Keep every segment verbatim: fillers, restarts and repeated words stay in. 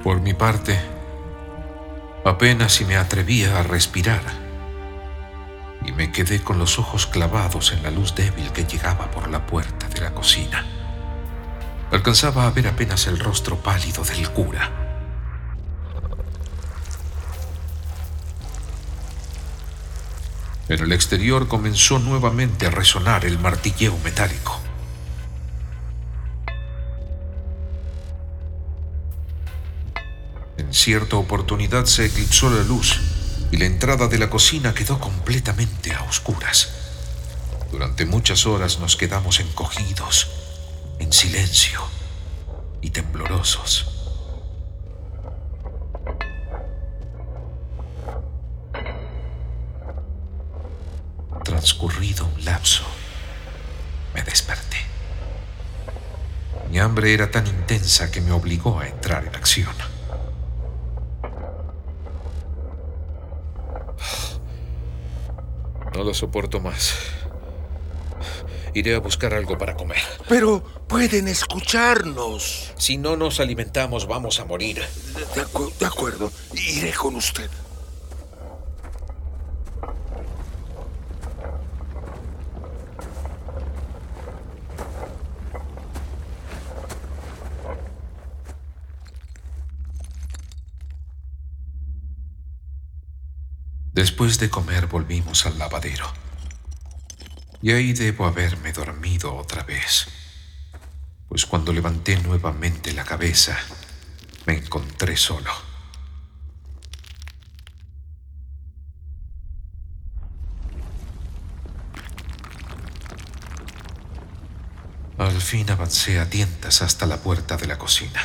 Por mi parte, apenas si me atrevía a respirar, y me quedé con los ojos clavados en la luz débil que llegaba por la puerta de la cocina. Alcanzaba a ver apenas el rostro pálido del cura. En el exterior comenzó nuevamente a resonar el martilleo metálico. En cierta oportunidad se eclipsó la luz y la entrada de la cocina quedó completamente a oscuras. Durante muchas horas nos quedamos encogidos, en silencio y temblorosos. Transcurrido un lapso, me desperté. Mi hambre era tan intensa que me obligó a entrar en acción. No lo soporto más. Iré a buscar algo para comer. Pero pueden escucharnos. Si no nos alimentamos, vamos a morir. De, acu- de acuerdo, iré con usted. Después de comer volvimos al lavadero. Y ahí debo haberme dormido otra vez, pues cuando levanté nuevamente la cabeza, me encontré solo. Al fin avancé a tientas hasta la puerta de la cocina.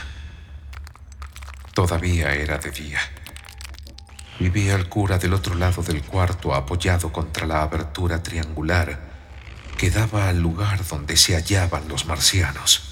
Todavía era de día. Y vi al cura del otro lado del cuarto apoyado contra la abertura triangular que daba al lugar donde se hallaban los marcianos.